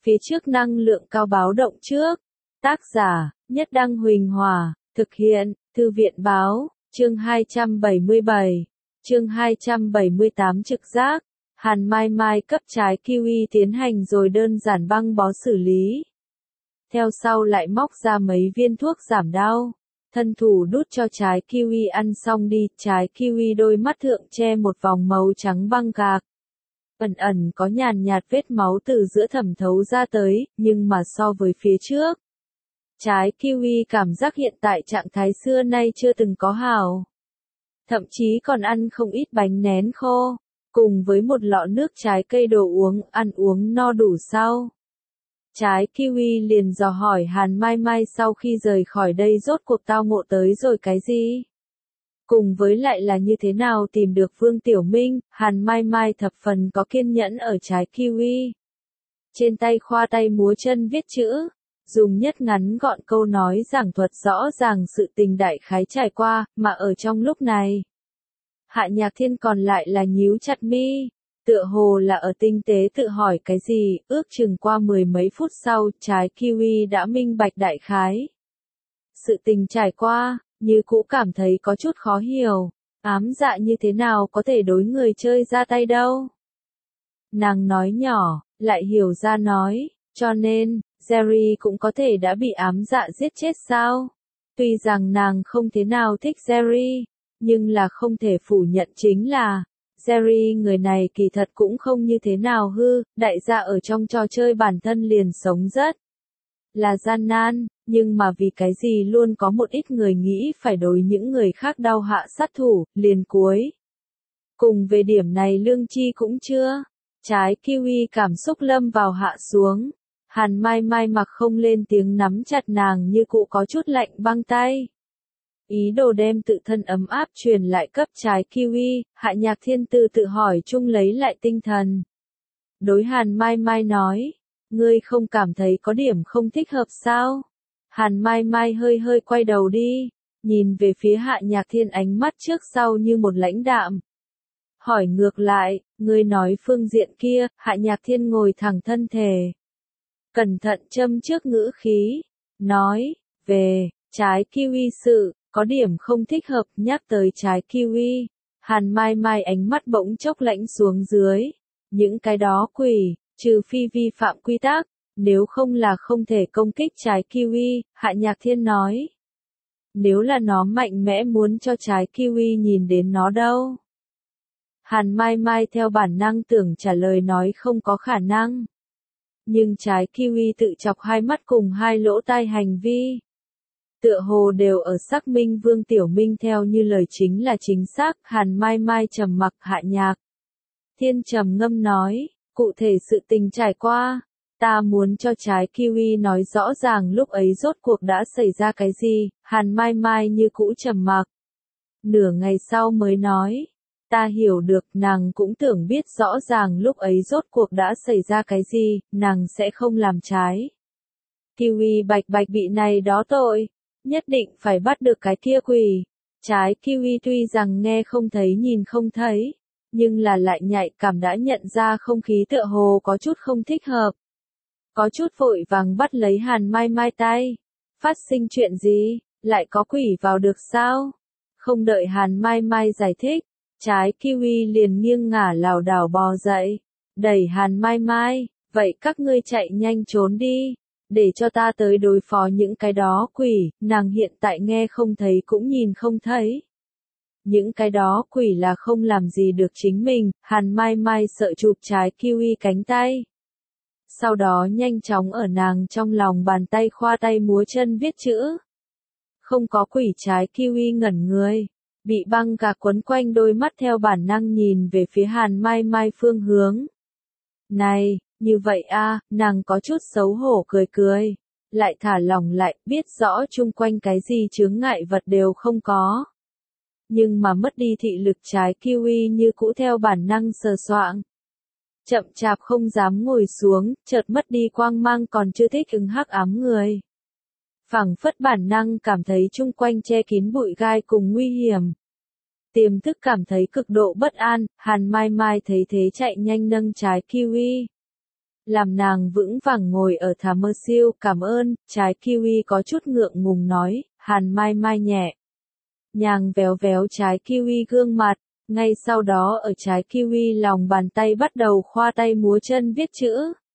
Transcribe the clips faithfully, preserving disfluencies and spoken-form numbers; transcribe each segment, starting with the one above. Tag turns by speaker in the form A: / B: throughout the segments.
A: Phía trước năng lượng cao báo động trước. Tác giả, Nhất Đăng Huỳnh Hòa, thực hiện, Thư viện báo, chương hai trăm bảy mươi bảy, chương hai trăm bảy mươi tám trực giác. Hàn Mai Mai cấp trái kiwi tiến hành rồi đơn giản băng bó xử lý. Theo sau lại móc ra mấy viên thuốc giảm đau. Thân thủ đút cho trái kiwi ăn xong đi, trái kiwi đôi mắt thượng che một vòng màu trắng băng gạc. Ẩn ẩn có nhàn nhạt vết máu từ giữa thẩm thấu ra tới, nhưng mà so với phía trước. Trái kiwi cảm giác hiện tại trạng thái xưa nay chưa từng có hảo. Thậm chí còn ăn không ít bánh nén khô, cùng với một lọ nước trái cây đồ uống, ăn uống no đủ sau. Trái kiwi liền dò hỏi Hàn Mai Mai sau khi rời khỏi đây rốt cuộc tao ngộ tới rồi cái gì? Cùng với lại là như thế nào tìm được Vương Tiểu Minh, Hàn Mai Mai thập phần có kiên nhẫn ở trái kiwi. Trên tay khoa tay múa chân viết chữ, dùng nhất ngắn gọn câu nói giảng thuật rõ ràng sự tình đại khái trải qua, mà ở trong lúc này. Hạ Nhạc Thiên còn lại là nhíu chặt mi, tựa hồ là ở tinh tế tự hỏi cái gì, ước chừng qua mười mấy phút sau, trái kiwi đã minh bạch đại khái. Sự tình trải qua, như cũ cảm thấy có chút khó hiểu, ám dạ như thế nào có thể đối người chơi ra tay đâu. Nàng nói nhỏ, lại hiểu ra nói, cho nên, Jerry cũng có thể đã bị ám dạ giết chết sao? Tuy rằng nàng không thế nào thích Jerry, nhưng là không thể phủ nhận chính là, Jerry người này kỳ thật cũng không như thế nào hư, đại gia ở trong trò chơi bản thân liền sống rất là gian nan, nhưng mà vì cái gì luôn có một ít người nghĩ phải đối những người khác đau hạ sát thủ, liền cuối. Cùng về điểm này lương chi cũng chưa, trái kiwi cảm xúc lâm vào hạ xuống, Hàn Mai Mai mặc không lên tiếng nắm chặt nàng như cụ có chút lạnh băng tay. Ý đồ đem tự thân ấm áp truyền lại cấp trái kiwi, Hạ Nhạc Thiên từ tự hỏi chung lấy lại tinh thần. Đối Hàn Mai Mai nói, ngươi không cảm thấy có điểm không thích hợp sao? Hàn Mai Mai hơi hơi quay đầu đi, nhìn về phía Hạ Nhạc Thiên ánh mắt trước sau như một lãnh đạm. Hỏi ngược lại, ngươi nói phương diện kia, Hạ Nhạc Thiên ngồi thẳng thân thể. Cẩn thận châm trước ngữ khí, nói, về, trái kiwi sự, có điểm không thích hợp, nhắc tới trái kiwi. Hàn Mai Mai ánh mắt bỗng chốc lạnh xuống dưới. Những cái đó quỷ, trừ phi vi phạm quy tắc, nếu không là không thể công kích trái kiwi, Hạ Nhạc Thiên nói. Nếu là nó mạnh mẽ muốn cho trái kiwi nhìn đến nó đâu? Hàn Mai Mai theo bản năng tưởng trả lời nói không có khả năng. Nhưng trái kiwi tự chọc hai mắt cùng hai lỗ tai hành vi. Tựa hồ đều ở xác minh Vương Tiểu Minh theo như lời chính là chính xác, Hàn Mai Mai trầm mặc. Hạ Nhạc Thiên trầm ngâm nói, cụ thể sự tình trải qua, ta muốn cho trái kiwi nói rõ ràng lúc ấy rốt cuộc đã xảy ra cái gì, Hàn Mai Mai như cũ trầm mặc. Nửa ngày sau mới nói, ta hiểu được, nàng cũng tưởng biết rõ ràng lúc ấy rốt cuộc đã xảy ra cái gì, nàng sẽ không làm trái. Kiwi bạch bạch bị này đó tội, nhất định phải bắt được cái kia quỷ. Trái kiwi tuy rằng nghe không thấy nhìn không thấy, nhưng là lại nhạy cảm đã nhận ra không khí tựa hồ có chút không thích hợp. Có chút vội vàng bắt lấy Hàn Mai Mai tay. Phát sinh chuyện gì, lại có quỷ vào được sao? Không đợi Hàn Mai Mai giải thích, trái kiwi liền nghiêng ngả lảo đảo bò dậy, đẩy Hàn Mai Mai, vậy các ngươi chạy nhanh trốn đi, để cho ta tới đối phó những cái đó quỷ, nàng hiện tại nghe không thấy cũng nhìn không thấy. Những cái đó quỷ là không làm gì được chính mình, Hàn Mai Mai sợ chụp trái kiwi cánh tay. Sau đó nhanh chóng ở nàng trong lòng bàn tay khoa tay múa chân viết chữ. Không có quỷ, trái kiwi ngẩn người, bị băng gạc quấn quanh đôi mắt theo bản năng nhìn về phía Hàn Mai Mai phương hướng. Này, như vậy a, nàng có chút xấu hổ cười cười, lại thả lỏng lại, biết rõ chung quanh cái gì chướng ngại vật đều không có. Nhưng mà mất đi thị lực, trái kiwi như cũ theo bản năng sờ soạng. Chậm chạp không dám ngồi xuống, chợt mất đi quang mang còn chưa thích ứng hắc ám người. Phảng phất bản năng cảm thấy chung quanh che kín bụi gai cùng nguy hiểm. Tiềm thức cảm thấy cực độ bất an, Hàn Mai Mai thấy thế chạy nhanh nâng trái kiwi làm nàng vững vàng ngồi ở thả mơ siêu. Cảm ơn, trái kiwi có chút ngượng ngùng nói, Hàn Mai Mai nhẹ nhàng véo véo trái kiwi gương mặt, ngay sau đó ở trái kiwi lòng bàn tay bắt đầu khoa tay múa chân viết chữ.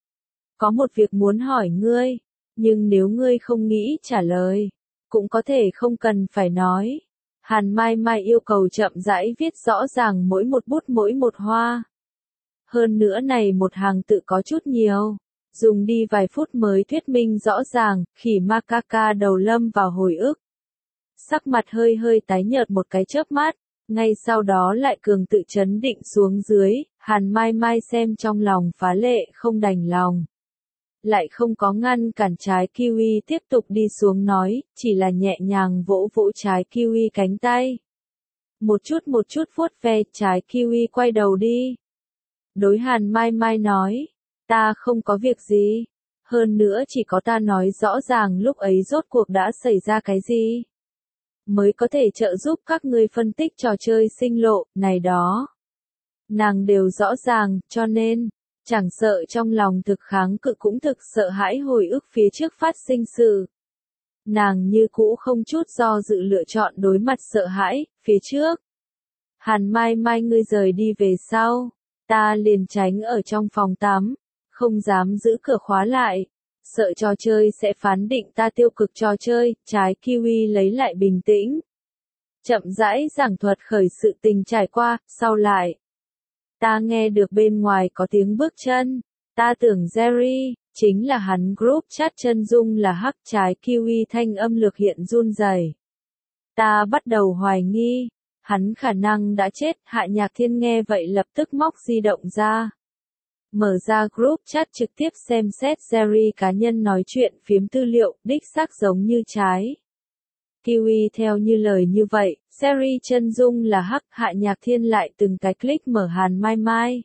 A: Có một việc muốn hỏi ngươi, nhưng nếu ngươi không nghĩ trả lời, cũng có thể không cần phải nói. Hàn Mai Mai yêu cầu chậm rãi viết rõ ràng mỗi một bút mỗi một hoa. Hơn nữa này một hàng tự có chút nhiều, dùng đi vài phút mới thuyết minh rõ ràng. Khỉ Macaca đầu lâm vào hồi ức, sắc mặt hơi hơi tái nhợt một cái chớp mắt, ngay sau đó lại cường tự chấn định xuống dưới. Hàn Mai Mai xem trong lòng phá lệ không đành lòng, lại không có ngăn cản trái kiwi tiếp tục đi xuống nói, chỉ là nhẹ nhàng vỗ vỗ trái kiwi cánh tay. Một chút một chút vuốt ve, trái kiwi quay đầu đi. Đối Hàn Mai Mai nói, ta không có việc gì, hơn nữa chỉ có ta nói rõ ràng lúc ấy rốt cuộc đã xảy ra cái gì, mới có thể trợ giúp các ngươi phân tích trò chơi sinh lộ, này đó. Nàng đều rõ ràng, cho nên, chẳng sợ trong lòng thực kháng cự cũng thực sợ hãi hồi ức phía trước phát sinh sự. Nàng như cũ không chút do dự lựa chọn đối mặt sợ hãi, phía trước. Hàn Mai Mai ngươi rời đi về sau, ta liền tránh ở trong phòng tắm, không dám giữ cửa khóa lại, sợ trò chơi sẽ phán định ta tiêu cực trò chơi. Trái kiwi lấy lại bình tĩnh, chậm rãi giảng thuật khởi sự tình trải qua, sau lại. Ta nghe được bên ngoài có tiếng bước chân, ta tưởng Jerry, chính là hắn. Group chat chân dung là hắc. Trái kiwi thanh âm lược hiện run rẩy. Ta bắt đầu hoài nghi, hắn khả năng đã chết. Hạ Nhạc Thiên nghe vậy lập tức móc di động ra, mở ra group chat trực tiếp xem xét Jerry cá nhân nói chuyện phiếm tư liệu, đích xác giống như trái kiwi theo như lời như vậy. Jerry chân dung là hắc. Hạ Nhạc Thiên lại từng cái click mở Hàn Mai Mai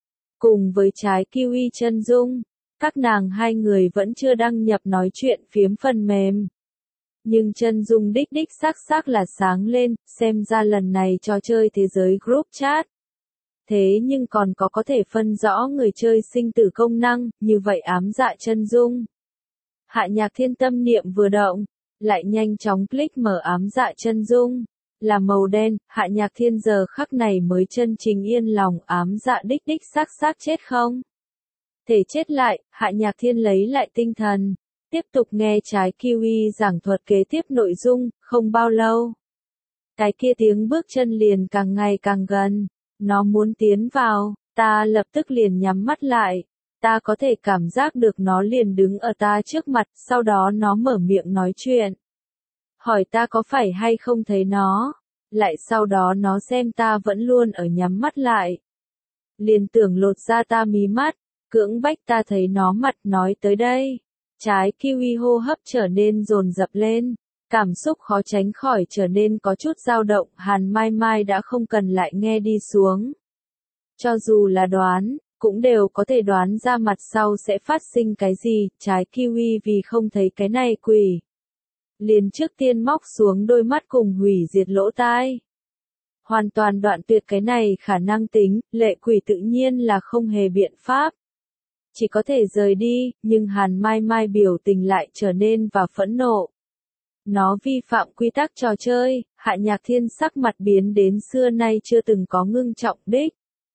A: cùng với trái kiwi chân dung, các nàng hai người vẫn chưa đăng nhập nói chuyện phiếm phần mềm, nhưng chân dung đích đích xác xác là sáng lên. Xem ra lần này trò chơi thế giới group chat, thế nhưng còn có có thể phân rõ người chơi sinh tử công năng, như vậy ám dạ chân dung. Hạ Nhạc Thiên tâm niệm vừa động, lại nhanh chóng click mở ám dạ chân dung, là màu đen. Hạ Nhạc Thiên giờ khắc này mới chân chính yên lòng, ám dạ đích đích xác xác chết không thể chết lại. Hạ Nhạc Thiên lấy lại tinh thần, tiếp tục nghe trái kiwi giảng thuật kế tiếp nội dung. Không bao lâu, cái kia tiếng bước chân liền càng ngày càng gần, nó muốn tiến vào, ta lập tức liền nhắm mắt lại. Ta có thể cảm giác được nó liền đứng ở ta trước mặt, sau đó nó mở miệng nói chuyện, hỏi ta có phải hay không thấy nó, lại sau đó nó xem ta vẫn luôn ở nhắm mắt lại, liền tưởng lột ra ta mí mắt, cưỡng bách ta thấy nó mặt. Nói tới đây, trái kiwi hô hấp trở nên dồn dập lên, cảm xúc khó tránh khỏi trở nên có chút dao động. Hàn Mai Mai đã không cần lại nghe đi xuống, cho dù là đoán, cũng đều có thể đoán ra mặt sau sẽ phát sinh cái gì. Trái kiwi vì không thấy cái này quỷ, liền trước tiên móc xuống đôi mắt cùng hủy diệt lỗ tai, hoàn toàn đoạn tuyệt cái này khả năng tính. Lệ quỷ tự nhiên là không hề biện pháp, chỉ có thể rời đi. Nhưng Hàn Mai Mai biểu tình lại trở nên và phẫn nộ, nó vi phạm quy tắc trò chơi. Hạ Nhạc Thiên sắc mặt biến đến xưa nay chưa từng có ngưng trọng, đích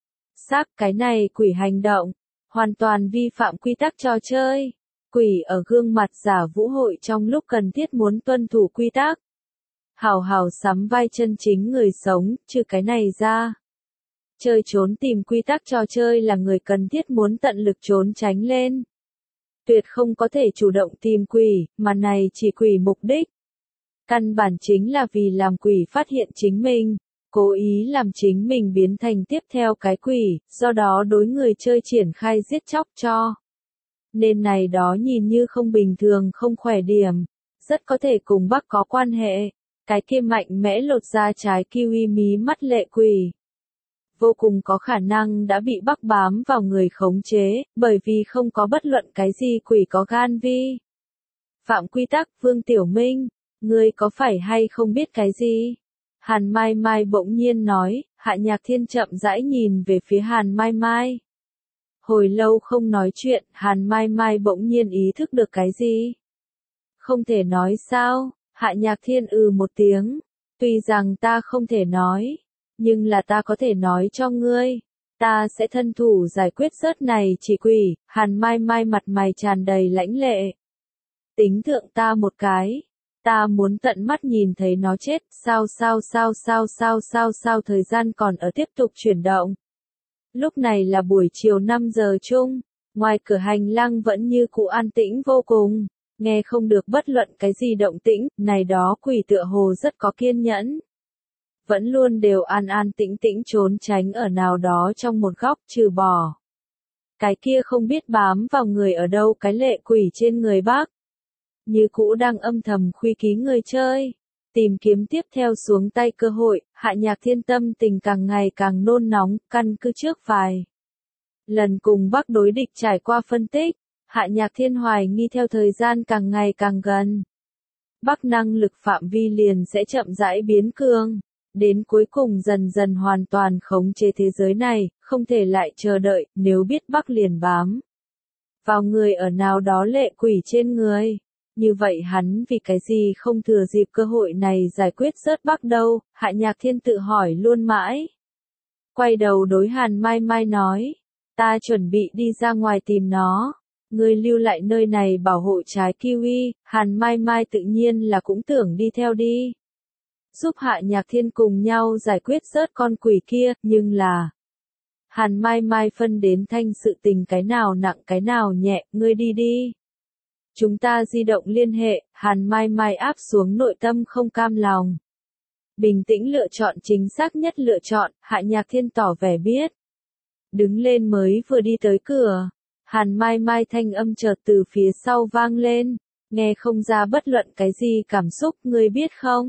A: xác cái này quỷ hành động hoàn toàn vi phạm quy tắc trò chơi. Quỷ ở gương mặt giả vũ hội trong lúc cần thiết muốn tuân thủ quy tắc, hào hào sắm vai chân chính người sống. Trừ cái này ra, chơi trốn tìm quy tắc trò chơi là người cần thiết muốn tận lực trốn tránh lên, tuyệt không có thể chủ động tìm quỷ, mà này chỉ quỷ mục đích căn bản chính là vì làm quỷ phát hiện chính mình, cố ý làm chính mình biến thành tiếp theo cái quỷ, do đó đối người chơi triển khai giết chóc cho. Nên này đó nhìn như không bình thường không khỏe điểm, rất có thể cùng Bắc có quan hệ. Cái kia mạnh mẽ lột ra trái kiwi mí mắt lệ quỷ, vô cùng có khả năng đã bị Bắc bám vào người khống chế, bởi vì không có bất luận cái gì quỷ có gan vi phạm quy tắc. Vương Tiểu Minh, ngươi có phải hay không biết cái gì? Hàn Mai Mai bỗng nhiên nói. Hạ Nhạc Thiên chậm rãi nhìn về phía Hàn Mai Mai, Hồi lâu không nói chuyện, Hàn Mai Mai bỗng nhiên ý thức được cái gì. Không thể nói sao? Hạ Nhạc Thiên ừ một tiếng. Tuy rằng ta không thể nói, nhưng là ta có thể nói cho ngươi. Ta sẽ thân thủ giải quyết rớt này chỉ quỷ. Hàn Mai Mai mặt mày tràn đầy lãnh lệ. Tính thượng ta một cái. Ta muốn tận mắt nhìn thấy nó chết. Sao sao sao sao sao sao sao thời gian còn ở tiếp tục chuyển động. Lúc này là buổi chiều năm giờ chung. Ngoài cửa hành lang vẫn như cũ an tĩnh vô cùng. Nghe không được bất luận cái gì động tĩnh, này đó quỷ tựa hồ rất có kiên nhẫn. Vẫn luôn đều an an tĩnh tĩnh trốn tránh ở nào đó trong một góc trừ bỏ. Cái kia không biết bám vào người ở đâu cái lệ quỷ trên người bác. Như cũ đang âm thầm khuy ký người chơi. Tìm kiếm tiếp theo xuống tay cơ hội, Hạ Nhạc Thiên tâm tình càng ngày càng nôn nóng, căn cứ trước vài lần cùng bác đối địch trải qua phân tích. Hạ Nhạc Thiên hoài nghi theo thời gian càng ngày càng gần. Bắc năng lực phạm vi liền sẽ chậm rãi biến cường. Đến cuối cùng dần dần hoàn toàn khống chế thế giới này, không thể lại chờ đợi, nếu biết Bắc liền bám vào người ở nào đó lệ quỷ trên người. Như vậy hắn vì cái gì không thừa dịp cơ hội này giải quyết rớt Bắc đâu, Hạ Nhạc Thiên tự hỏi luôn mãi. Quay đầu đối Hàn Mai Mai nói, ta chuẩn bị đi ra ngoài tìm nó. Ngươi lưu lại nơi này bảo hộ trái kiwi. Hàn Mai Mai tự nhiên là cũng tưởng đi theo đi. Giúp Hạ Nhạc Thiên cùng nhau giải quyết rớt con quỷ kia, nhưng là Hàn Mai Mai phân đến thanh sự tình cái nào nặng cái nào nhẹ, ngươi đi đi. Chúng ta di động liên hệ. Hàn Mai Mai áp xuống nội tâm không cam lòng. Bình tĩnh lựa chọn chính xác nhất lựa chọn, Hạ Nhạc Thiên tỏ vẻ biết. Đứng lên mới vừa đi tới cửa. Hàn Mai Mai thanh âm chợt từ phía sau vang lên, nghe không ra bất luận cái gì cảm xúc, ngươi biết không?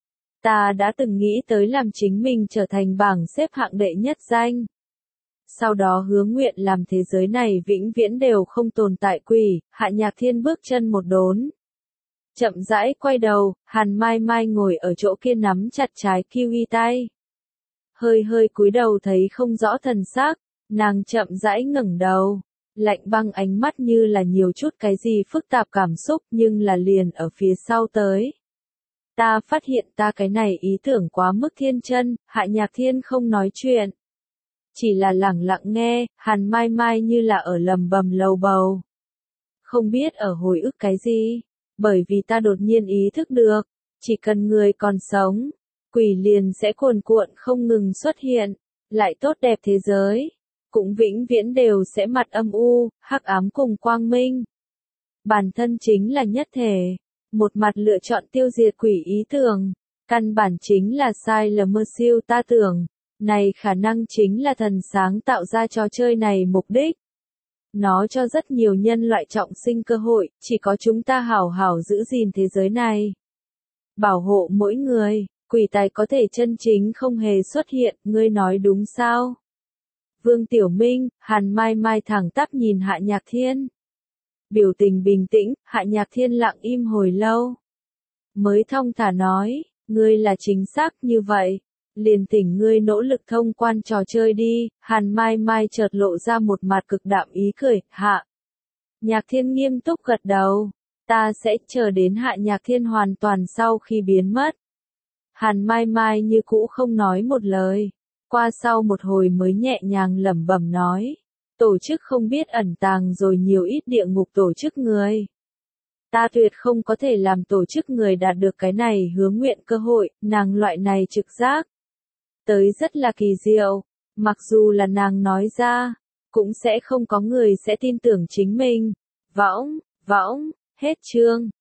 A: Ta đã từng nghĩ tới làm chính mình trở thành bảng xếp hạng đệ nhất danh. Sau đó hứa nguyện làm thế giới này vĩnh viễn đều không tồn tại quỷ. Hạ Nhạc Thiên bước chân một đốn. Chậm rãi quay đầu, Hàn Mai Mai ngồi ở chỗ kia nắm chặt trái kiwi tay. Hơi hơi cúi đầu thấy không rõ thần sắc, nàng chậm rãi ngẩng đầu. Lạnh băng ánh mắt như là nhiều chút cái gì phức tạp cảm xúc nhưng là liền ở phía sau tới. Ta phát hiện ta cái này ý tưởng quá mức thiên chân. Hạ Nhạc Thiên không nói chuyện. Chỉ là lẳng lặng nghe, Hàn Mai Mai như là ở lầm bầm lầu bầu. Không biết ở hồi ức cái gì, bởi vì ta đột nhiên ý thức được, chỉ cần người còn sống, quỷ liền sẽ cuồn cuộn không ngừng xuất hiện, lại tốt đẹp thế giới. Cũng vĩnh viễn đều sẽ mặt âm u, hắc ám cùng quang minh. Bản thân chính là nhất thể, một mặt lựa chọn tiêu diệt quỷ ý tưởng, căn bản chính là sai lầm mơ siêu ta tưởng, này khả năng chính là thần sáng tạo ra trò chơi này mục đích. Nó cho rất nhiều nhân loại trọng sinh cơ hội, chỉ có chúng ta hảo hảo giữ gìn thế giới này. Bảo hộ mỗi người, quỷ tài có thể chân chính không hề xuất hiện, ngươi nói đúng sao? Vương Tiểu Minh, Hàn Mai Mai thẳng tắp nhìn Hạ Nhạc Thiên. Biểu tình bình tĩnh, Hạ Nhạc Thiên lặng im hồi lâu. Mới thong thả nói, ngươi là chính xác như vậy. Liền thỉnh ngươi nỗ lực thông quan trò chơi đi. Hàn Mai Mai chợt lộ ra một mặt cực đạm ý cười. Hạ Nhạc Thiên nghiêm túc gật đầu. Ta sẽ chờ đến Hạ Nhạc Thiên hoàn toàn sau khi biến mất. Hàn Mai Mai như cũ không nói một lời. Qua sau một hồi mới nhẹ nhàng lẩm bẩm nói. Tổ chức không biết ẩn tàng rồi nhiều ít địa ngục tổ chức người. Ta tuyệt không có thể làm tổ chức người đạt được cái này hứa nguyện cơ hội, nàng loại này trực giác. Tới rất là kỳ diệu, mặc dù là nàng nói ra, cũng sẽ không có người sẽ tin tưởng chính mình. Võng, võng, hết chương.